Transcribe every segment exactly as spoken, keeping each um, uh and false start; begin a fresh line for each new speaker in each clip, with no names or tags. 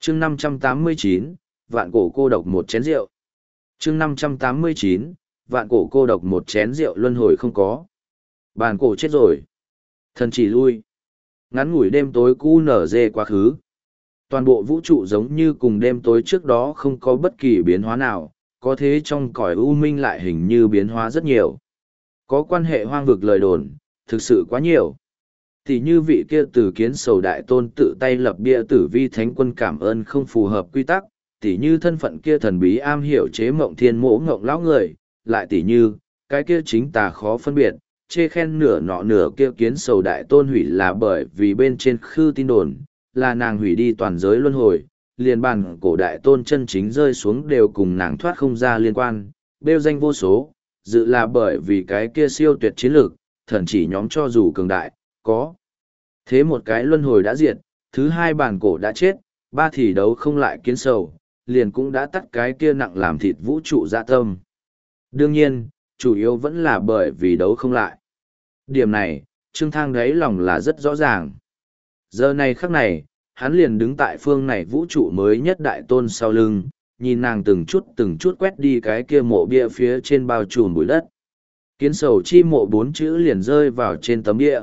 chương năm trăm tám mươi chín, vạn cổ cô độc một chén rượu. chương năm trăm tám mươi chín, vạn cổ cô độc một chén rượu luân hồi không có. Bàn cổ chết rồi. Thần chỉ lui. Ngắn ngủi đêm tối cu nở dê quá khứ. Toàn bộ vũ trụ giống như cùng đêm tối trước đó không có bất kỳ biến hóa nào, có thế trong cõi u minh lại hình như biến hóa rất nhiều. Có quan hệ hoang vực lời đồn, thực sự quá nhiều. Thì như vị kia từ kiến sầu đại tôn tự tay lập bia tử vi thánh quân cảm ơn không phù hợp quy tắc, tỉ như thân phận kia thần bí am hiểu chế mộng thiên mỗ ngộng lão người, lại tỉ như, cái kia chính tà khó phân biệt, chê khen nửa nọ nửa kia kiến sầu đại tôn hủy là bởi vì bên trên khư tin đồn, là nàng hủy đi toàn giới luân hồi, liền bàn cổ đại tôn chân chính rơi xuống đều cùng nàng thoát không ra liên quan, bêu danh vô số, dự là bởi vì cái kia siêu tuyệt chiến lược, thần chỉ nhóm cho dù cường đại, có. Thế một cái luân hồi đã diệt, thứ hai bàn cổ đã chết, ba thì đấu không lại kiến sầu, liền cũng đã tắt cái kia nặng làm thịt vũ trụ dạ tâm. Đương nhiên, chủ yếu vẫn là bởi vì đấu không lại. Điểm này, Trương Thang đáy lòng là rất rõ ràng. Giờ này khắc này, hắn liền đứng tại phương này vũ trụ mới nhất đại tôn sau lưng, nhìn nàng từng chút từng chút quét đi cái kia mộ bia phía trên bao trùm bụi đất. Kiến sầu chi mộ bốn chữ liền rơi vào trên tấm bia.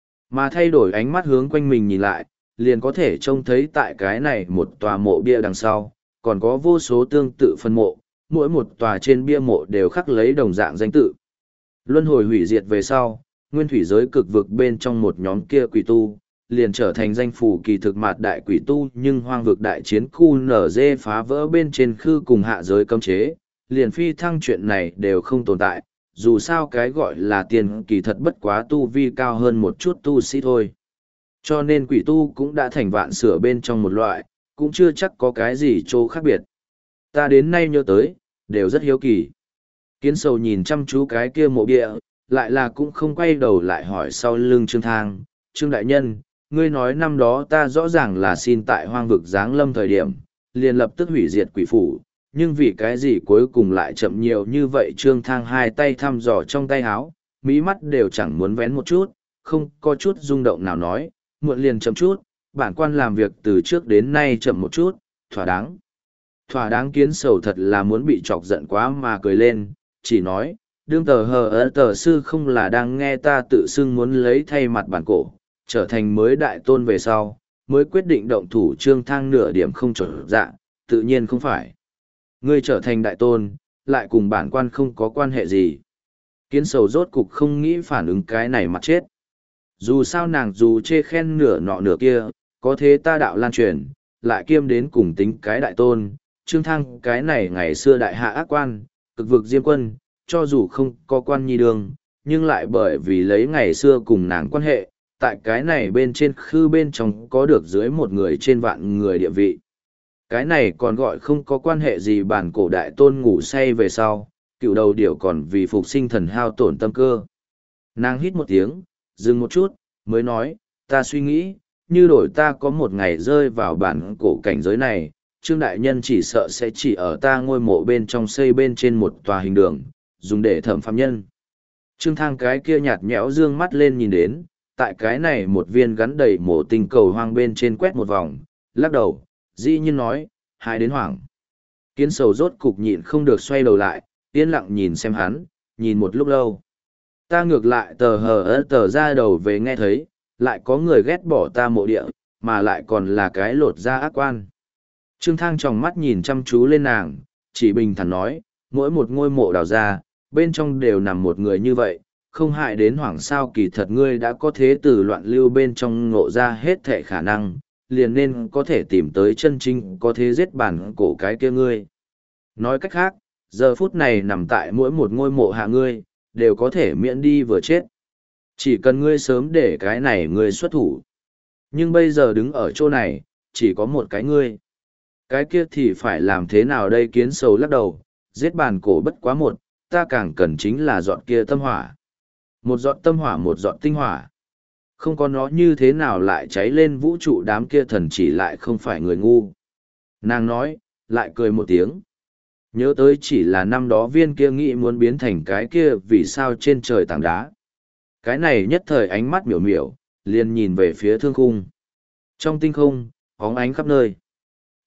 Mà thay đổi ánh mắt hướng quanh mình nhìn lại, liền có thể trông thấy tại cái này một tòa mộ bia đằng sau, còn có vô số tương tự phân mộ, mỗi một tòa trên bia mộ đều khắc lấy đồng dạng danh tự. Luân hồi hủy diệt về sau, nguyên thủy giới cực vực bên trong một nhóm kia quỷ tu, liền trở thành danh phủ kỳ thực mạt đại quỷ tu, nhưng hoang vực đại chiến khu nở dê phá vỡ bên trên khư cùng hạ giới cấm chế, liền phi thăng chuyện này đều không tồn tại, dù sao cái gọi là tiền kỳ thật bất quá tu vi cao hơn một chút tu sĩ thôi. Cho nên quỷ tu cũng đã thành vạn sửa bên trong một loại, cũng chưa chắc có cái gì chỗ khác biệt. Ta đến nay nhớ tới, đều rất hiếu kỳ. Kiến sầu nhìn chăm chú cái kia mộ địa, lại là cũng không quay đầu lại hỏi sau lưng Trương Thang, Trương Đại Nhân, ngươi nói năm đó ta rõ ràng là xin tại hoang vực giáng lâm thời điểm, liền lập tức hủy diệt quỷ phủ, nhưng vì cái gì cuối cùng lại chậm nhiều như vậy. Trương Thang hai tay thăm dò trong tay áo, mí mắt đều chẳng muốn vén một chút, không có chút rung động nào nói, muộn liền chậm chút, bản quan làm việc từ trước đến nay chậm một chút, thỏa đáng. Thỏa đáng. Kiến sầu thật là muốn bị chọc giận quá mà cười lên, chỉ nói, đương tờ hờ ơ tờ sư không là đang nghe ta tự xưng muốn lấy thay mặt bản cổ, trở thành mới đại tôn về sau, mới quyết định động thủ. Trương Thang nửa điểm không trở dạ, tự nhiên không phải. Ngươi trở thành đại tôn, lại cùng bản quan không có quan hệ gì. Kiến sầu rốt cục không nghĩ phản ứng cái này mặt chết. Dù sao nàng dù chê khen nửa nọ nửa kia, có thế ta đạo lan truyền, lại kiêm đến cùng tính cái đại tôn. Trương Thang cái này ngày xưa đại hạ ác quan, cực vực diêm quân, cho dù không có quan nhi đường, nhưng lại bởi vì lấy ngày xưa cùng nàng quan hệ, tại cái này bên trên khư bên trong có được dưới một người trên vạn người địa vị. Cái này còn gọi không có quan hệ gì. Bản cổ đại tôn ngủ say về sau, cựu đầu điểu còn vì phục sinh thần hao tổn tâm cơ. Nàng hít một tiếng, dừng một chút, mới nói, ta suy nghĩ, như đổi ta có một ngày rơi vào bản cổ cảnh giới này, Trương Đại Nhân chỉ sợ sẽ chỉ ở ta ngôi mộ bên trong xây bên trên một tòa hình đường, dùng để thẩm phạm nhân. Trương Thang cái kia nhạt nhẽo dương mắt lên nhìn đến, tại cái này một viên gắn đầy mộ tinh cầu hoang bên trên quét một vòng, lắc đầu, dĩ nhiên nói, hai đến hoảng. Kiến sầu rốt cục nhịn không được xoay đầu lại, yên lặng nhìn xem hắn, nhìn một lúc lâu. Ta ngược lại tờ hờ ơ tờ ra đầu về nghe thấy, lại có người ghét bỏ ta mộ địa, mà lại còn là cái lột da ác quan. Trương Thang tròng mắt nhìn chăm chú lên nàng, chỉ bình thản nói, mỗi một ngôi mộ đào ra, bên trong đều nằm một người như vậy, không hại đến hoảng sao. Kỳ thật ngươi đã có thế từ loạn lưu bên trong ngộ ra hết thể khả năng, liền nên có thể tìm tới chân chính có thế giết bản cổ cái kia ngươi. Nói cách khác, giờ phút này nằm tại mỗi một ngôi mộ hạ ngươi, đều có thể miễn đi vừa chết. Chỉ cần ngươi sớm để cái này ngươi xuất thủ. Nhưng bây giờ đứng ở chỗ này, chỉ có một cái ngươi. Cái kia thì phải làm thế nào đây? Kiến sầu lắc đầu, giết bản cổ bất quá một, ta càng cần chính là dọn kia tâm hỏa. Một giọt tâm hỏa, một giọt tinh hỏa. Không có nó như thế nào lại cháy lên vũ trụ. Đám kia thần chỉ lại không phải người ngu. Nàng nói, lại cười một tiếng. Nhớ tới chỉ là năm đó viên kia nghĩ muốn biến thành cái kia vì sao trên trời tảng đá. Cái này nhất thời ánh mắt miểu miểu, liền nhìn về phía thương khung. Trong tinh không, bóng ánh khắp nơi.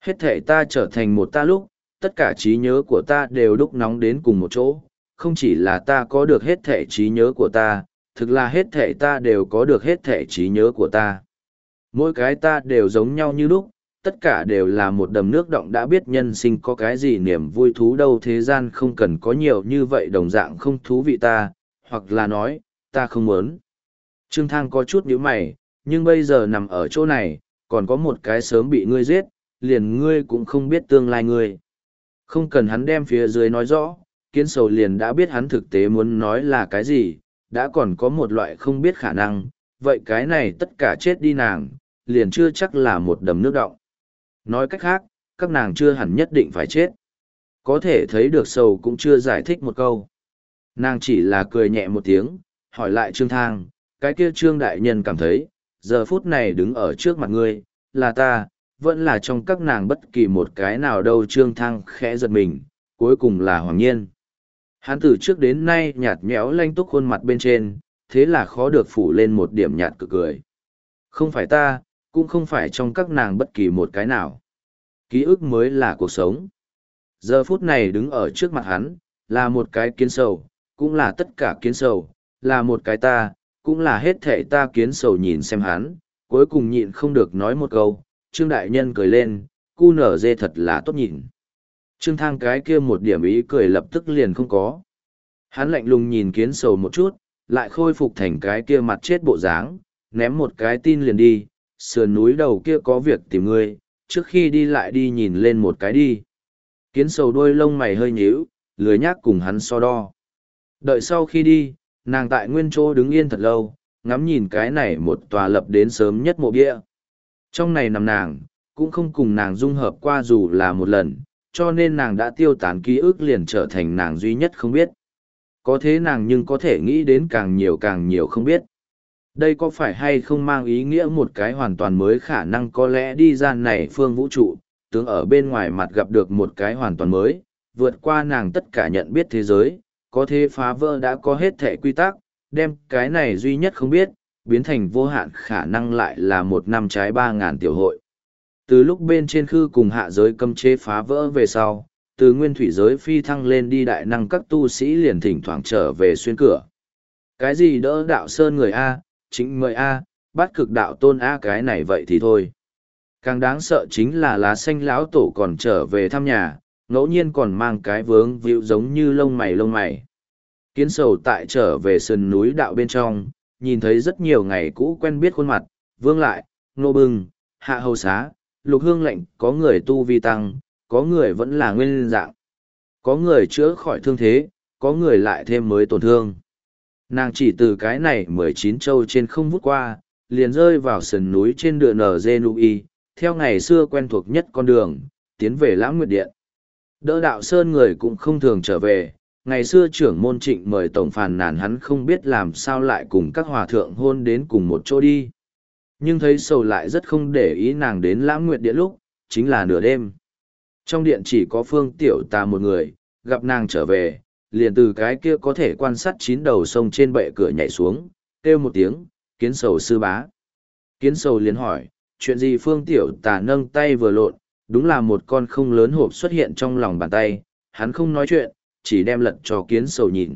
Hết thể ta trở thành một ta lúc, tất cả trí nhớ của ta đều đúc nóng đến cùng một chỗ, không chỉ là ta có được hết thể trí nhớ của ta, thực là hết thể ta đều có được hết thể trí nhớ của ta. Mỗi cái ta đều giống nhau như lúc, tất cả đều là một đầm nước động đã biết nhân sinh có cái gì niềm vui thú đâu, thế gian không cần có nhiều như vậy đồng dạng không thú vị ta, hoặc là nói, ta không muốn. Trương Thang có chút nhíu mày, nhưng bây giờ nằm ở chỗ này, còn có một cái sớm bị ngươi giết, liền ngươi cũng không biết tương lai ngươi. Không cần hắn đem phía dưới nói rõ, Kiến Sầu liền đã biết hắn thực tế muốn nói là cái gì, đã còn có một loại không biết khả năng, vậy cái này tất cả chết đi nàng, liền chưa chắc là một đầm nước động. Nói cách khác, các nàng chưa hẳn nhất định phải chết. Có thể thấy được Sầu cũng chưa giải thích một câu. Nàng chỉ là cười nhẹ một tiếng, hỏi lại Trương Thang, cái kia Trương Đại Nhân cảm thấy, giờ phút này đứng ở trước mặt ngươi, là ta, vẫn là trong các nàng bất kỳ một cái nào đâu. Trương Thang khẽ giật mình, cuối cùng là Hoàng Nhiên. Hắn từ trước đến nay nhạt nhẽo lanh túc khuôn mặt bên trên, thế là khó được phủ lên một điểm nhạt cực cười. Không phải ta, cũng không phải trong các nàng bất kỳ một cái nào. Ký ức mới là cuộc sống. Giờ phút này đứng ở trước mặt hắn, là một cái Kiến Sầu, cũng là tất cả Kiến Sầu, là một cái ta, cũng là hết thảy ta. Kiến Sầu nhìn xem hắn, cuối cùng nhịn không được nói một câu, Trương Đại Nhân cười lên, cu nở dê thật là tốt nhìn. Trương Thang cái kia một điểm ý cười lập tức liền không có. Hắn lạnh lùng nhìn Kiến Sầu một chút, lại khôi phục thành cái kia mặt chết bộ dáng, ném một cái tin liền đi, sườn núi đầu kia có việc tìm ngươi, trước khi đi lại đi nhìn lên một cái đi. Kiến Sầu đôi lông mày hơi nhíu, lười nhác cùng hắn so đo. Đợi sau khi đi, nàng tại nguyên chỗ đứng yên thật lâu, ngắm nhìn cái này một tòa lập đến sớm nhất mộ bia. Trong này nằm nàng, cũng không cùng nàng dung hợp qua dù là một lần, cho nên nàng đã tiêu tán ký ức liền trở thành nàng duy nhất không biết. Có thế nàng nhưng có thể nghĩ đến càng nhiều càng nhiều không biết. Đây có phải hay không mang ý nghĩa một cái hoàn toàn mới khả năng có lẽ đi ra này phương vũ trụ, tướng ở bên ngoài mặt gặp được một cái hoàn toàn mới, vượt qua nàng tất cả nhận biết thế giới, có thế phá vỡ đã có hết thể quy tắc, đem cái này duy nhất không biết, biến thành vô hạn khả năng lại là một năm trái ba ngàn tiểu hội. Từ lúc bên trên khư cùng hạ giới cấm chế phá vỡ về sau, từ nguyên thủy giới phi thăng lên đi đại năng các tu sĩ liền thỉnh thoảng trở về xuyên cửa. Cái gì đỡ đạo sơn người A, chính mời A, bắt cực đạo tôn A, cái này vậy thì thôi. Càng đáng sợ chính là lá xanh lão tổ còn trở về thăm nhà, ngẫu nhiên còn mang cái vướng víu giống như lông mày lông mày. Kiến Sầu tại trở về sườn núi đạo bên trong, nhìn thấy rất nhiều ngày cũ quen biết khuôn mặt, Vương Lại, Nô Bừng, Hạ Hầu Xá, Lục Hương Lệnh, có người tu vi tăng, có người vẫn là nguyên dạng. Có người chữa khỏi thương thế, có người lại thêm mới tổn thương. Nàng chỉ từ cái này mười chín châu trên không vút qua, liền rơi vào sườn núi trên đường nở dê nui, theo ngày xưa quen thuộc nhất con đường, tiến về Lãng Nguyệt Điện. Đỡ đạo sơn người cũng không thường trở về, ngày xưa trưởng môn Trịnh mời tổng phàn nàn hắn không biết làm sao lại cùng các hòa thượng hôn đến cùng một chỗ đi. Nhưng thấy Sầu lại rất không để ý nàng đến Lãng Nguyệt Điện lúc, chính là nửa đêm. Trong điện chỉ có Phương Tiểu Tà một người, gặp nàng trở về, liền từ cái kia có thể quan sát chín đầu sông trên bệ cửa nhảy xuống, kêu một tiếng, Kiến Sầu sư bá. Kiến Sầu liền hỏi, chuyện gì? Phương Tiểu Tà nâng tay vừa lộn, đúng là một con không lớn hộp xuất hiện trong lòng bàn tay, hắn không nói chuyện, chỉ đem lật cho Kiến Sầu nhìn.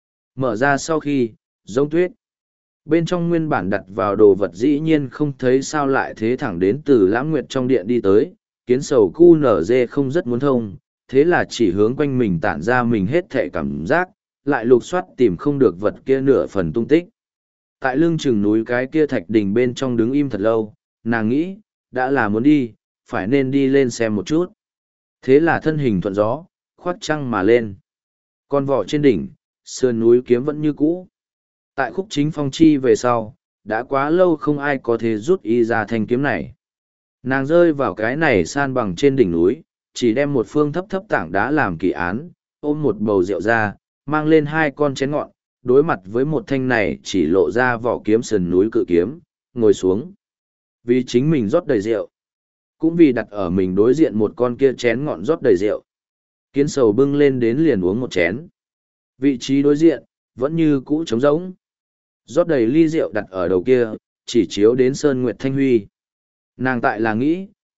Mở ra sau khi, giống tuyết. Bên trong nguyên bản đặt vào đồ vật dĩ nhiên không thấy sao lại thế, thẳng đến từ Lãng Nguyệt trong điện đi tới, Kiến Sầu cu nở dê không rất muốn thông, thế là chỉ hướng quanh mình tản ra mình hết thệ cảm giác, lại lục soát tìm không được vật kia nửa phần tung tích. Tại lưng chừng núi cái kia thạch đình bên trong đứng im thật lâu, nàng nghĩ, đã là muốn đi, phải nên đi lên xem một chút. Thế là thân hình thuận gió, khoác trăng mà lên. Con vỏ trên đỉnh, sườn núi kiếm vẫn như cũ. Tại khúc chính phong chi về sau, đã quá lâu không ai có thể rút y ra thanh kiếm này. Nàng rơi vào cái này san bằng trên đỉnh núi, chỉ đem một phương thấp thấp tảng đá làm kỳ án, ôm một bầu rượu ra, mang lên hai con chén ngọn, đối mặt với một thanh này chỉ lộ ra vỏ kiếm sườn núi cự kiếm, ngồi xuống. Vì chính mình rót đầy rượu, cũng vì đặt ở mình đối diện một con kia chén ngọn rót đầy rượu. Kiến Sầu bưng lên đến liền uống một chén. Vị trí đối diện, vẫn như cũ trống rỗng. Rót đầy ly rượu đặt ở đầu kia, chỉ chiếu đến Sơn Nguyệt Thanh Huy. Nàng tại là nghĩ,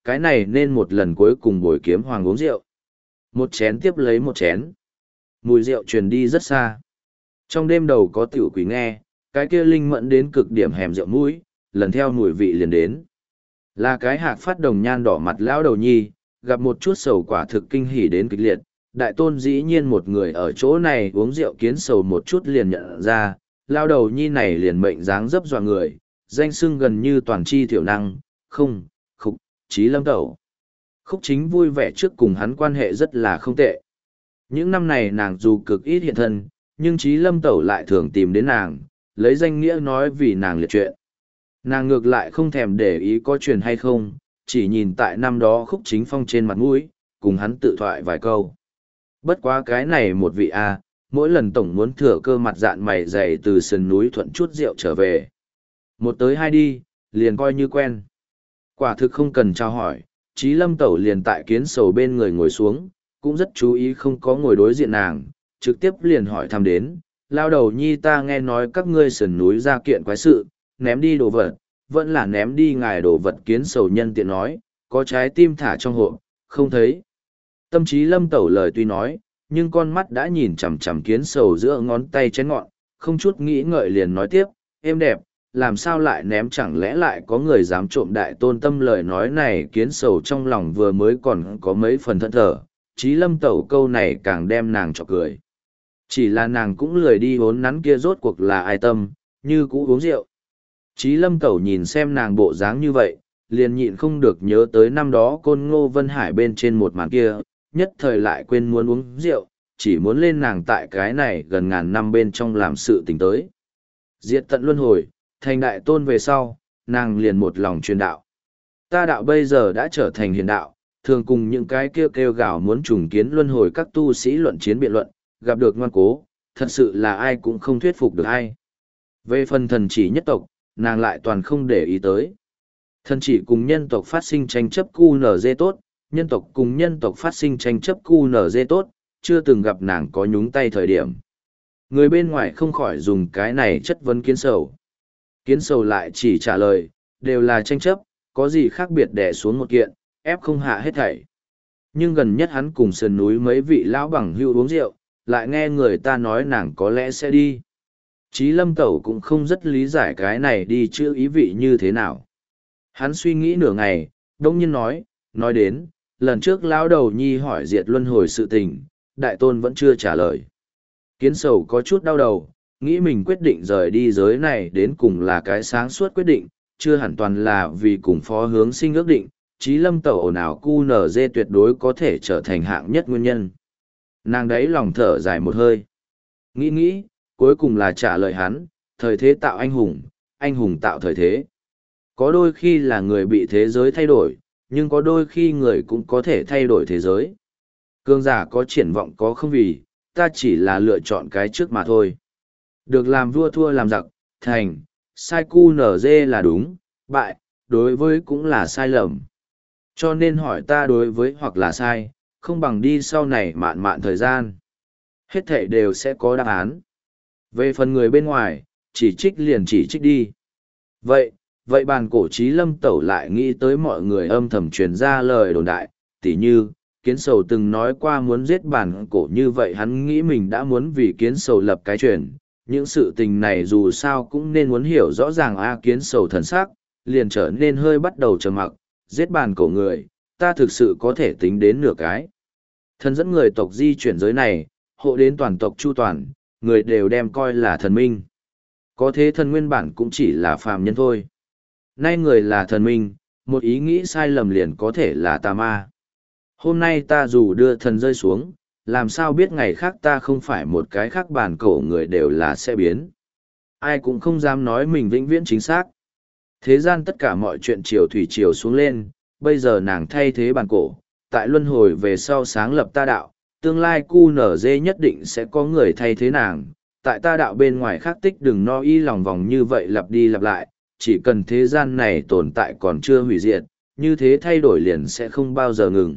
cái này nên một lần cuối cùng bồi kiếm hoàng uống rượu. Một chén tiếp lấy một chén. Mùi rượu truyền đi rất xa. Trong đêm đầu có tiểu quỷ nghe, cái kia linh mẫn đến cực điểm hẻm rượu mũi, lần theo mùi vị liền đến. Là cái hạc phát đồng nhan đỏ mặt lão đầu nhi, gặp một chút sầu quả thực kinh hỉ đến kịch liệt. Đại tôn dĩ nhiên một người ở chỗ này uống rượu kiến sầu một chút liền nhận ra, lão đầu nhi này liền mệnh dáng dấp dọa người, danh xưng gần như toàn chi thiểu năng, không, khúc, trí lâm tẩu. Khúc chính vui vẻ trước cùng hắn quan hệ rất là không tệ. Những năm này nàng dù cực ít hiện thân, nhưng trí lâm tẩu lại thường tìm đến nàng, lấy danh nghĩa nói vì nàng liệt chuyện. Nàng ngược lại không thèm để ý có chuyện hay không, chỉ nhìn tại năm đó Khúc Chính Phong trên mặt mũi, cùng hắn tự thoại vài câu. Bất quá cái này một vị A, mỗi lần tổng muốn thừa cơ mặt dạn mày dày từ sườn núi thuận chút rượu trở về. Một tới hai đi, liền coi như quen. Quả thực không cần trao hỏi, Trí Lâm Tẩu liền tại kiến sầu bên người ngồi xuống, cũng rất chú ý không có ngồi đối diện nàng, trực tiếp liền hỏi thăm đến, lao đầu nhi ta nghe nói các ngươi sườn núi ra kiện quái sự, ném đi đồ vật, vẫn là ném đi ngài đồ vật. Kiến sầu nhân tiện nói, có trái tim thả trong hộp, không thấy. Tâm trí Lâm Tẩu lời tuy nói, nhưng con mắt đã nhìn chằm chằm kiến sầu giữa ngón tay chén ngọn, không chút nghĩ ngợi liền nói tiếp, êm đẹp, làm sao lại ném, chẳng lẽ lại có người dám trộm đại tôn. Tâm lời nói này kiến sầu trong lòng vừa mới còn có mấy phần thẫn thờ, trí Lâm Tẩu câu này càng đem nàng cho cười. Chỉ là nàng cũng lười đi hốn nắn kia rốt cuộc là ai tâm, như cũ uống rượu. Trí Lâm Tẩu nhìn xem nàng bộ dáng như vậy, liền nhịn không được nhớ tới năm đó Côn Ngô Vân Hải bên trên một màn kia, nhất thời lại quên muốn uống rượu, chỉ muốn lên nàng tại cái này gần ngàn năm bên trong làm sự tình tới. Diệt tận luân hồi, thành đại tôn về sau, nàng liền một lòng truyền đạo. Ta đạo bây giờ đã trở thành hiền đạo, thường cùng những cái kêu kêu gào muốn trùng kiến luân hồi các tu sĩ luận chiến biện luận, gặp được ngoan cố, thật sự là ai cũng không thuyết phục được ai. Về phần thần chỉ nhất tộc, nàng lại toàn không để ý tới. Thần chỉ cùng nhân tộc phát sinh tranh chấp cu nở dê tốt, nhân tộc cùng nhân tộc phát sinh tranh chấp cu nở dê tốt, chưa từng gặp nàng có nhúng tay thời điểm. Người bên ngoài không khỏi dùng cái này chất vấn kiến sầu. Kiến sầu lại chỉ trả lời, đều là tranh chấp, có gì khác biệt đè xuống một kiện, ép không hạ hết thảy. Nhưng gần nhất hắn cùng sườn núi mấy vị lão bằng hưu uống rượu, lại nghe người ta nói nàng có lẽ sẽ đi. Chí Lâm Tẩu cũng không rất lý giải cái này đi chữ ý vị như thế nào. Hắn suy nghĩ nửa ngày, đông nhiên nói, nói đến, lần trước lão đầu nhi hỏi diệt luân hồi sự tình, đại tôn vẫn chưa trả lời. Kiến sầu có chút đau đầu, nghĩ mình quyết định rời đi giới này đến cùng là cái sáng suốt quyết định, chưa hẳn toàn là vì cùng phó hướng sinh ước định, Chí Lâm Tẩu ồn ào cu nở dê tuyệt đối có thể trở thành hạng nhất nguyên nhân. Nàng đấy lòng thở dài một hơi. Nghĩ nghĩ, cuối cùng là trả lời hắn, thời thế tạo anh hùng, anh hùng tạo thời thế. Có đôi khi là người bị thế giới thay đổi, nhưng có đôi khi người cũng có thể thay đổi thế giới. Cương giả có triển vọng có không vì, ta chỉ là lựa chọn cái trước mà thôi. Được làm vua thua làm giặc, thành, sai cu nở dê là đúng, bại, đối với cũng là sai lầm. Cho nên hỏi ta đối với hoặc là sai, không bằng đi sau này mạn mạn thời gian. Hết thảy đều sẽ có đáp án. Về phần người bên ngoài, chỉ trích liền chỉ trích đi. Vậy, vậy bàn cổ Chí Lâm Tẩu lại nghĩ tới mọi người âm thầm truyền ra lời đồn đại, tỉ như, Kiến Sầu từng nói qua muốn giết bàn cổ, như vậy hắn nghĩ mình đã muốn vì Kiến Sầu lập cái truyền. Những sự tình này dù sao cũng nên muốn hiểu rõ ràng a. Kiến Sầu thần sắc, liền trở nên hơi bắt đầu trầm mặc, giết bàn cổ người, ta thực sự có thể tính đến nửa cái. Thần dẫn người tộc di chuyển giới này, hộ đến toàn tộc chu toàn, người đều đem coi là thần minh. Có thế thần nguyên bản cũng chỉ là phàm nhân thôi. Nay người là thần minh, một ý nghĩ sai lầm liền có thể là tà ma. Hôm nay ta dù đưa thần rơi xuống, làm sao biết ngày khác ta không phải một cái khác bản cổ người đều là sẽ biến. Ai cũng không dám nói mình vĩnh viễn chính xác. Thế gian tất cả mọi chuyện chiều thủy chiều xuống lên, bây giờ nàng thay thế bản cổ, tại luân hồi về sau sáng lập ta đạo, tương lai cu nở dê nhất định sẽ có người thay thế nàng, tại ta đạo bên ngoài khác tích đừng no y lòng vòng như vậy lặp đi lặp lại, chỉ cần thế gian này tồn tại còn chưa hủy diệt, như thế thay đổi liền sẽ không bao giờ ngừng.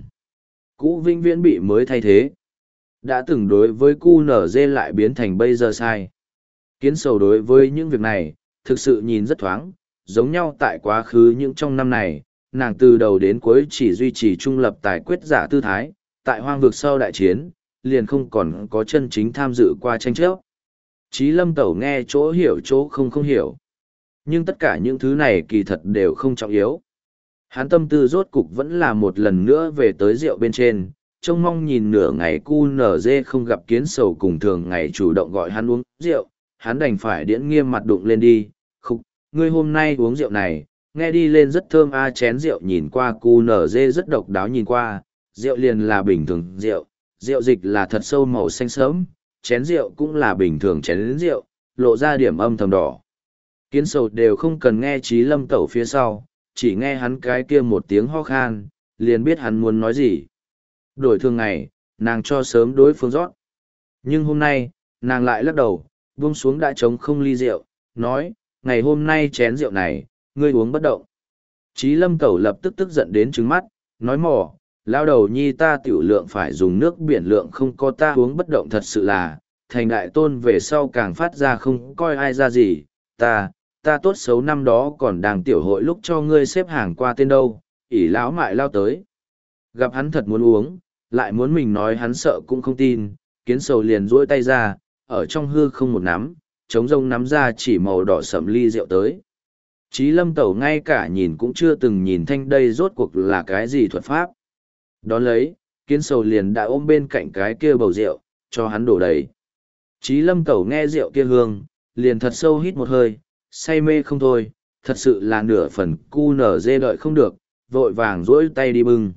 Cũ vĩnh viễn bị mới thay thế. Đã từng đối với cu nở dê lại biến thành bây giờ sai. Kiến Sầu đối với những việc này, thực sự nhìn rất thoáng, giống nhau tại quá khứ những trong năm này, nàng từ đầu đến cuối chỉ duy trì trung lập tài quyết giả tư thái, tại hoang vực sau đại chiến, liền không còn có chân chính tham dự qua tranh chấp. Chí Lâm Tẩu nghe chỗ hiểu chỗ không không hiểu. Nhưng tất cả những thứ này kỳ thật đều không trọng yếu. Hắn tâm tư rốt cục vẫn là một lần nữa về tới rượu bên trên, trông mong nhìn nửa ngày cu nở dê không gặp kiến sầu cùng thường ngày chủ động gọi hắn uống rượu, hắn đành phải điễn nghiêm mặt đụng lên đi. Khúc, ngươi hôm nay uống rượu này, nghe đi lên rất thơm a. Chén rượu nhìn qua cu nở dê rất độc đáo nhìn qua, rượu liền là bình thường rượu, rượu dịch là thật sâu màu xanh sớm, chén rượu cũng là bình thường chén rượu, lộ ra điểm âm thầm đỏ. Kiến sầu đều không cần nghe Chí Lâm Tẩu phía sau, chỉ nghe hắn cái kia một tiếng ho khan, liền biết hắn muốn nói gì. Đổi thường ngày, nàng cho sớm đối phương rót. Nhưng hôm nay, nàng lại lắc đầu, buông xuống đã trống không ly rượu, nói, ngày hôm nay chén rượu này, ngươi uống bất động. Chí Lâm Tẩu lập tức tức giận đến trứng mắt, nói mỏ, lao đầu nhi ta tiểu lượng phải dùng nước biển lượng không có ta uống bất động thật sự là, thành đại tôn về sau càng phát ra không coi ai ra gì, ta, ta tốt xấu năm đó còn đang tiểu hội lúc cho ngươi xếp hàng qua tên đâu, ỷ lão mại lao tới. Gặp hắn thật muốn uống, lại muốn mình nói hắn sợ cũng không tin, kiến sầu liền duỗi tay ra, ở trong hư không một nắm, trống rông nắm ra chỉ màu đỏ sẫm ly rượu tới. Chí Lâm Tẩu ngay cả nhìn cũng chưa từng nhìn thanh đây rốt cuộc là cái gì thuật pháp. Đón lấy, kiến sầu liền đã ôm bên cạnh cái kia bầu rượu, cho hắn đổ đầy. Chí Lâm Tẩu nghe rượu kia hương, liền thật sâu hít một hơi, say mê không thôi, thật sự là nửa phần cu nở dê đợi không được, vội vàng duỗi tay đi bưng.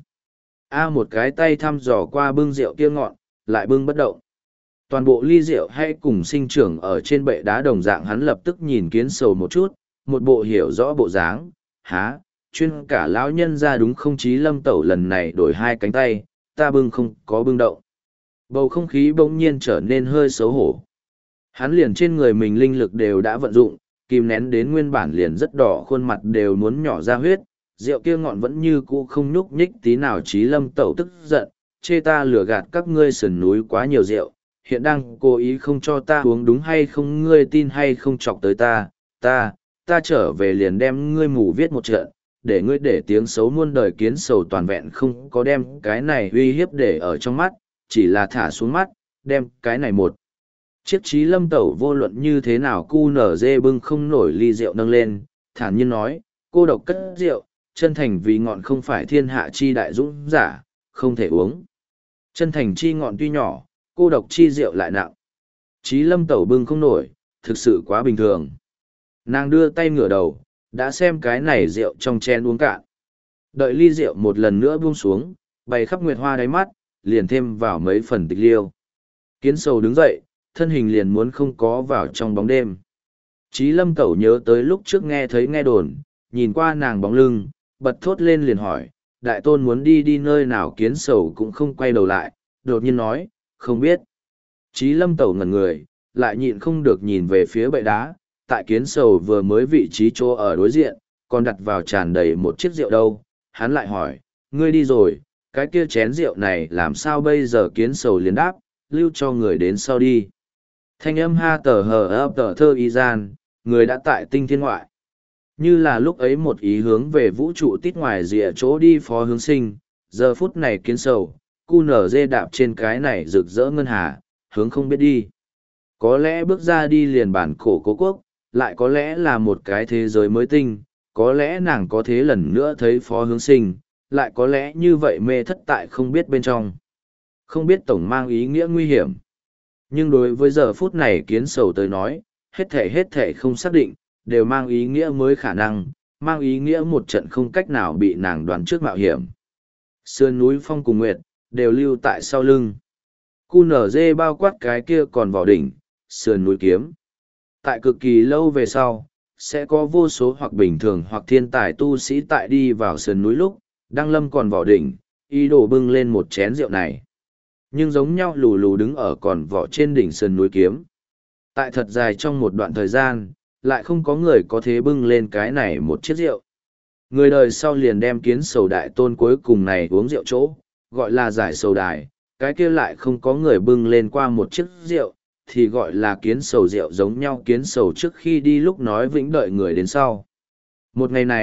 A một cái tay thăm dò qua bưng rượu kia ngọn, lại bưng bất động. Toàn bộ ly rượu hay cùng sinh trưởng ở trên bệ đá đồng dạng hắn lập tức nhìn kiến sầu một chút, một bộ hiểu rõ bộ dáng, há, chuyên cả lão nhân ra đúng không? Chí Lâm Tẩu lần này đổi hai cánh tay, ta bưng không có bưng động. Bầu không khí bỗng nhiên trở nên hơi xấu hổ. Hắn liền trên người mình linh lực đều đã vận dụng, kìm nén đến nguyên bản liền rất đỏ, khuôn mặt đều muốn nhỏ ra huyết, rượu kia ngọn vẫn như cũ không nhúc nhích tí nào. Chí Lâm Tẩu tức giận, chê ta lừa gạt các ngươi sườn núi quá nhiều rượu, hiện đang cố ý không cho ta uống đúng hay không? Ngươi tin hay không chọc tới ta, ta, ta trở về liền đem ngươi mù viết một trận, để ngươi để tiếng xấu muôn đời. Kiến sầu toàn vẹn không có đem cái này uy hiếp để ở trong mắt, chỉ là thả xuống mắt, đem cái này một chiếc. Chí Lâm Tẩu vô luận như thế nào cu nở dê bưng không nổi ly rượu nâng lên, thản nhiên nói, cô độc cất rượu, chân thành vì ngọn không phải thiên hạ chi đại dũng giả, không thể uống. Chân thành chi ngọn tuy nhỏ, cô độc chi rượu lại nặng. Chí Lâm Tẩu bưng không nổi, thực sự quá bình thường. Nàng đưa tay ngửa đầu, đã xem cái này rượu trong chén uống cạn. Đợi ly rượu một lần nữa buông xuống, bày khắp nguyệt hoa đáy mắt, liền thêm vào mấy phần tịch liêu. Kiến sầu đứng dậy, thân hình liền muốn không có vào trong bóng đêm. Chí Lâm Tẩu nhớ tới lúc trước nghe thấy nghe đồn, nhìn qua nàng bóng lưng, bật thốt lên liền hỏi, đại tôn muốn đi đi nơi nào? Kiến sầu cũng không quay đầu lại, đột nhiên nói, không biết. Chí Lâm Tẩu ngẩn người, lại nhịn không được nhìn về phía bệ đá, tại kiến sầu vừa mới vị trí chỗ ở đối diện, còn đặt vào tràn đầy một chiếc rượu đâu. Hắn lại hỏi, ngươi đi rồi, cái kia chén rượu này làm sao bây giờ? Kiến sầu liền đáp, lưu cho người đến sau đi. Thanh âm ha tờ hờ ấp tờ thơ y gian, người đã tại tinh thiên ngoại. Như là lúc ấy một ý hướng về vũ trụ tít ngoài rìa chỗ đi phó hướng sinh, giờ phút này kiến sầu, cu nở dê đạp trên cái này rực rỡ ngân hà, hướng không biết đi. Có lẽ bước ra đi liền bản cổ cố quốc, lại có lẽ là một cái thế giới mới tinh, có lẽ nàng có thế lần nữa thấy phó hướng sinh, lại có lẽ như vậy mê thất tại không biết bên trong. Không biết tổng mang ý nghĩa nguy hiểm. Nhưng đối với giờ phút này kiến sầu tới nói, hết thể hết thể không xác định, đều mang ý nghĩa mới khả năng, mang ý nghĩa một trận không cách nào bị nàng đoán trước mạo hiểm. Sườn núi phong cùng nguyệt, đều lưu tại sau lưng. Cu nở dê bao quát cái kia còn vào đỉnh, sườn núi kiếm. Tại cực kỳ lâu về sau, sẽ có vô số hoặc bình thường hoặc thiên tài tu sĩ tại đi vào sườn núi lúc, Đăng Lâm còn vào đỉnh, ý đồ bưng lên một chén rượu này. Nhưng giống nhau lù lù đứng ở còn vỏ trên đỉnh sườn núi kiếm. Tại thật dài trong một đoạn thời gian, lại không có người có thế bưng lên cái này một chiếc rượu. Người đời sau liền đem kiến sầu đại tôn cuối cùng này uống rượu chỗ, gọi là giải sầu đài, cái kia lại không có người bưng lên qua một chiếc rượu, thì gọi là kiến sầu rượu giống nhau. Kiến sầu trước khi đi lúc nói vĩnh đợi người đến sau. Một ngày này,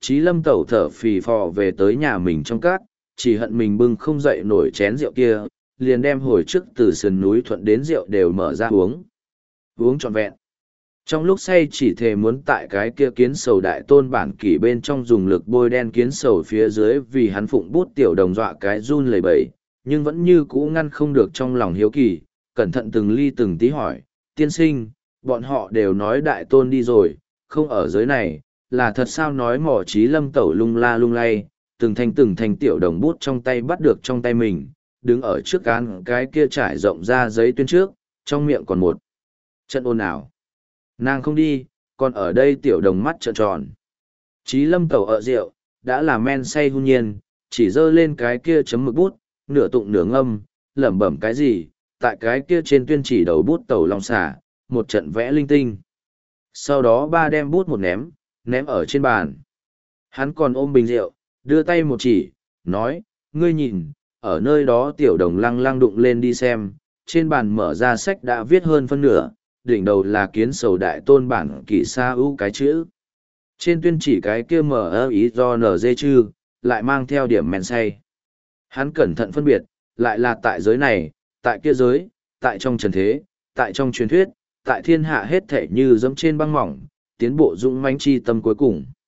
Chí Lâm tẩu thở phì phò về tới nhà mình trong cát, chỉ hận mình bưng không dậy nổi chén rượu kia, liền đem hồi trước từ sườn núi thuận đến rượu đều mở ra uống. Uống trọn vẹn. Trong lúc say chỉ thề muốn tại cái kia kiến sầu đại tôn bản kỷ bên trong dùng lực bôi đen kiến sầu phía dưới vì hắn phụng bút tiểu đồng dọa cái run lẩy bẩy, nhưng vẫn như cũ ngăn không được trong lòng hiếu kỳ, cẩn thận từng ly từng tí hỏi, tiên sinh, bọn họ đều nói đại tôn đi rồi, không ở giới này, là thật sao? Nói mỏ Chí Lâm tẩu lung la lung lay, từng thanh từng thanh tiểu đồng bút trong tay bắt được trong tay mình, đứng ở trước cán cái kia trải rộng ra giấy tuyên trước, trong miệng còn một trận ồn ào. Nàng không đi, còn ở đây tiểu đồng mắt trợn tròn. Chí Lâm tẩu ở rượu, đã là men say hôn nhiên, chỉ dơ lên cái kia chấm mực bút, nửa tụng nửa ngâm, lẩm bẩm cái gì, tại cái kia trên tuyên chỉ đầu bút tẩu long xả, một trận vẽ linh tinh. Sau đó ba đem bút một ném, ném ở trên bàn. Hắn còn ôm bình rượu, đưa tay một chỉ, nói, ngươi nhìn, ở nơi đó tiểu đồng lăng lăng đụng lên đi xem, trên bàn mở ra sách đã viết hơn phân nửa, đỉnh đầu là kiến sầu đại tôn bản kỷ sa ưu cái chữ. Trên tuyên chỉ cái kia mở ơ ý do nở dê chư, lại mang theo điểm men say. Hắn cẩn thận phân biệt, lại là tại giới này, tại kia giới, tại trong trần thế, tại trong truyền thuyết, tại thiên hạ hết thể như dẫm trên băng mỏng, tiến bộ dũng mãnh chi tâm cuối cùng.